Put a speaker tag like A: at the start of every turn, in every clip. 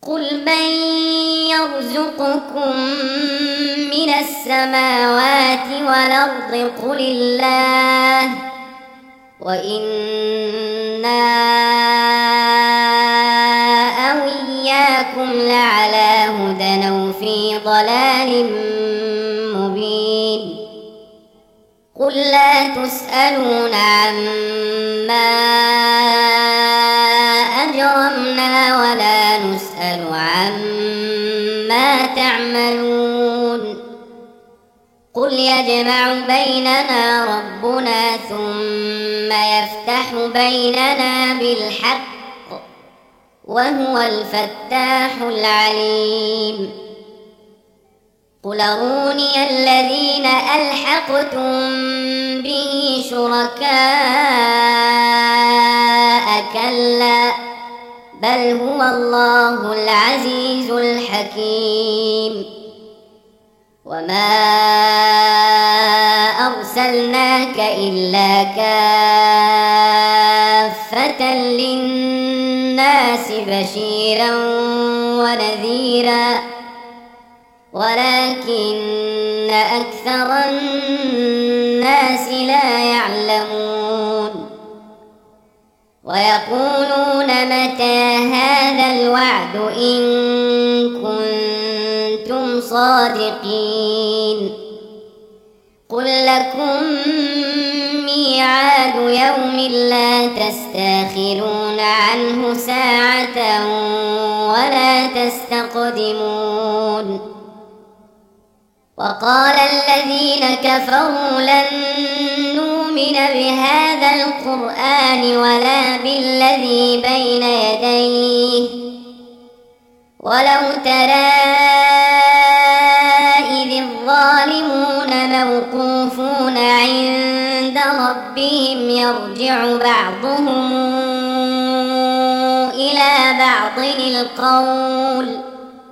A: قل من يرزقكم من السماوات والأرض قل الله وإنا أو إياكم لعلى هدى أو في ضلال مبين قل لا تسألون عما أجرمنا ولا نسأل عما تعملون قل يجمع بيننا ربنا ثم يفتح بيننا بالحق وهو الفتاح العليم قل أروني الذين ألحقتم به شركاء كلا بل هو الله العزيز الحكيم وما أرسلناك إلا كافة للناس بشيرا ونذيرا ولكن أكثر الناس لا يعلمون ويقولون متى هذا الوعد إن كنتم صادقين قل لكم ميعاد يوم لا تستأخرون عنه ساعة ولا تستقدمون وقال الذين كفروا لن نؤمن بهذا القرآن ولا بالذي بين يديه ولو ترى إذ الظالمون موقوفون عند ربهم يرجع بعضهم إلى بعض القول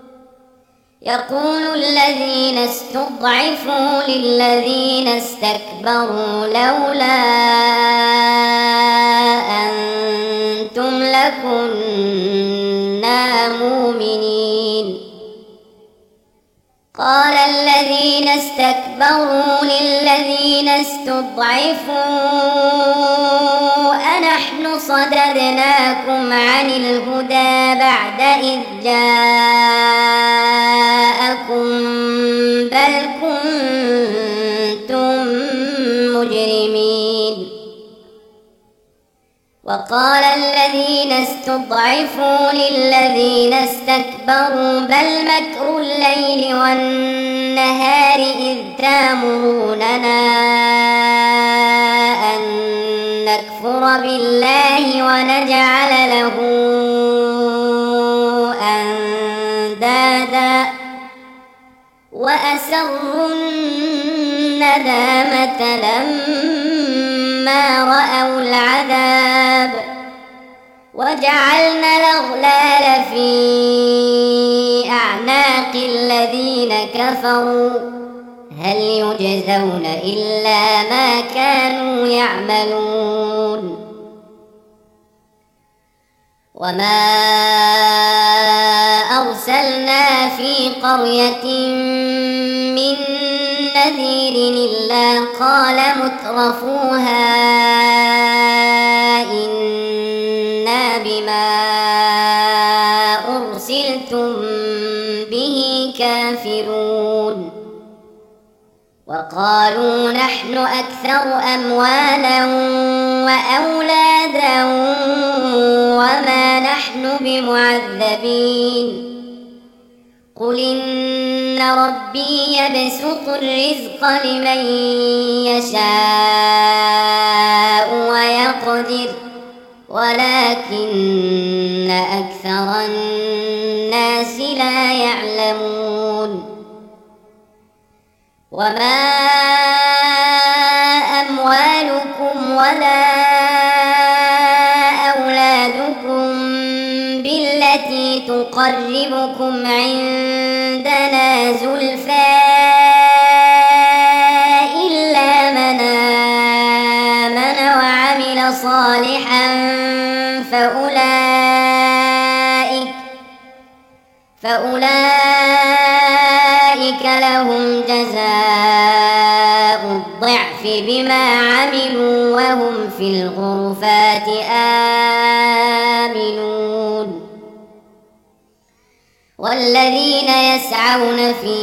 A: يقول الذين استضعفوا للذين استكبروا لولا أنتم لكنا مؤمنين قال الذين استكبروا للذين استضعفوا أنحن صددناكم عن الهدى بعد إذ جاءكم بل كنتم مجرمين وقال الذين استضعفوا للذين استكبروا بل مكر الليل والنهار إذ تأمروننا أن نكفر بالله ونجعل له أندادا وأسروا الندامة لما رأوا العذاب وجعلنا الأغلال في أعناق الذين كفروا هل يجزون إلا ما كانوا يعملون وما أرسلنا في قرية من نذير إلا قال مترفوها إنا بما أرسلتم به كافرون وقالوا نحن أكثر أموالا وأولادا وما نحن بمعذبين قل إن ربي يبسط الرزق لمن يشاء ويقدر ولكن أكثر الناس لا يعلمون وما أموالكم ولا أولادكم بالتي تقربكم عندنا زلفى إلا من آمن وعمل صالحا فأولئك لهم جزاء الضعف بما عملوا وهم في الغرفات آمنون. والذين يسعون في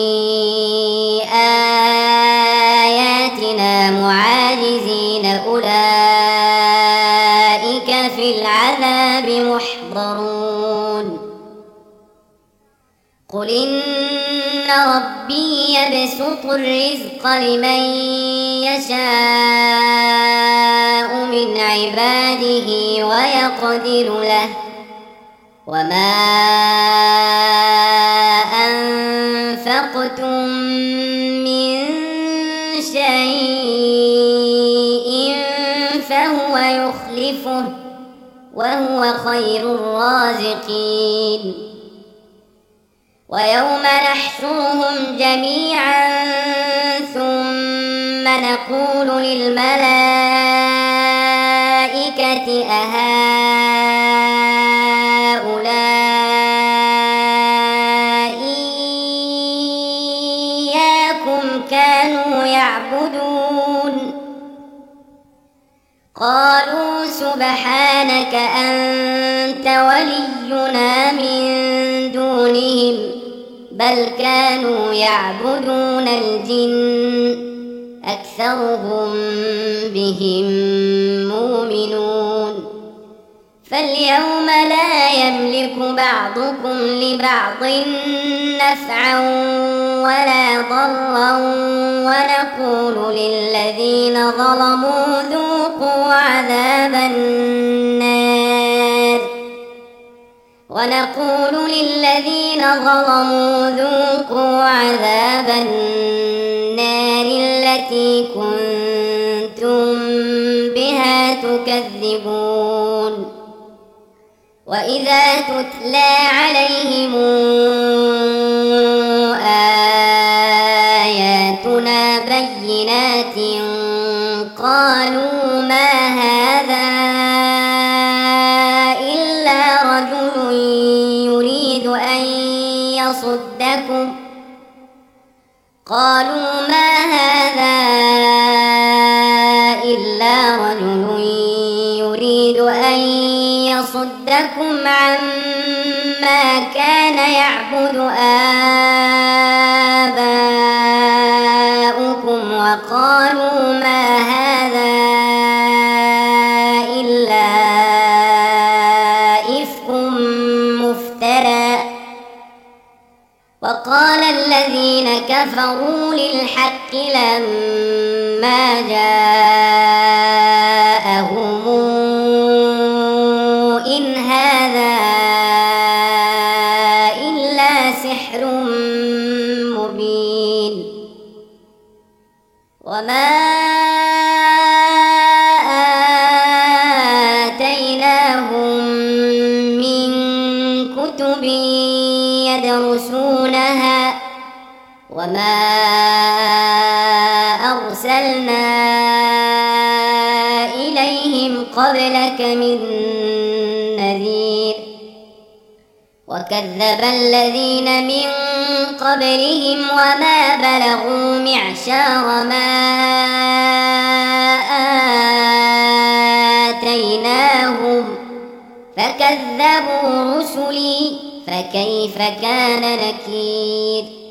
A: آياتنا معاجزين أولئك في العذاب محضرون. قل إن ربي يبسط الرزق لمن يشاء من عباده ويقدر له وما أنفقتم من شيء فهو يخلفه وهو خير الرازقين. ويوم نحشرهم جميعا ثم نقول للملائكة أهؤلاء إياكم كانوا يعبدون؟ قالوا سبحانك أنت ولينا من دونهم بل كانوا يعبدون الجن أكثرهم بهم مؤمنون. فاليوم لا يملك بعضكم لبعض نفعا ولا ضرا ونقول للذين ظلموا ذوقوا عذاب النار التي كنتم بها تكذبون. وإذا تتلى عليهم آياتنا بينات قالوا ما هذا إلا رجل يريد أن يصدكم عما كان يعبد آباؤكم وقالوا ما هذا إلا إفك مفترى. وقال الذين كفروا للحق لما جاءهم إن هذا إلا سحر مبين. وما آتيناهم من كتب يدرسونها وما أرسلنا إليهم قبلك من نذير. وكذب الذين من قبلهم وما بلغوا معشار ما آتيناهم فكذبوا رسلي فكيف كان نكير.